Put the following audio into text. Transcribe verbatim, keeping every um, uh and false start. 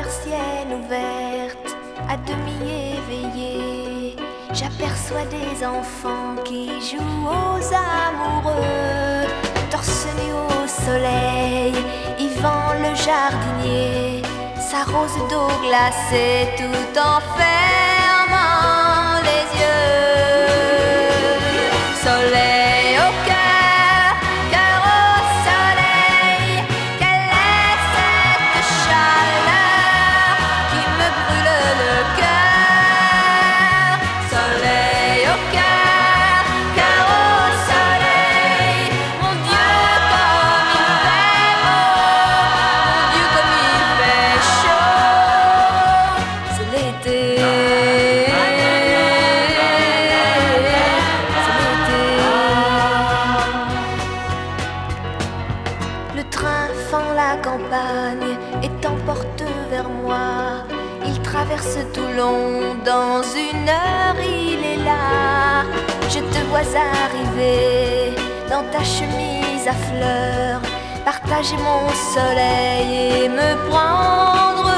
persienne ouverte, à demi éveillée, j'aperçois des enfants qui jouent aux amoureux. Torse nu au soleil, Yvan le jardinier s'arrose d'eau glacée tout en fermant les yeux. Soleil au cœur, cœur au soleil, quelle est cette chaleur qui me brûle le cœur? Soleil au cœur, cœur au soleil, mon Dieu comme il fait beau, mon Dieu comme il fait chaud, c'est l'été. Le train fend la campagne et t'emporte vers moi. Il traverse Toulon, dans une heure il est là. Je te vois arriver dans ta chemise à fleurs, partager mon soleil et me prendre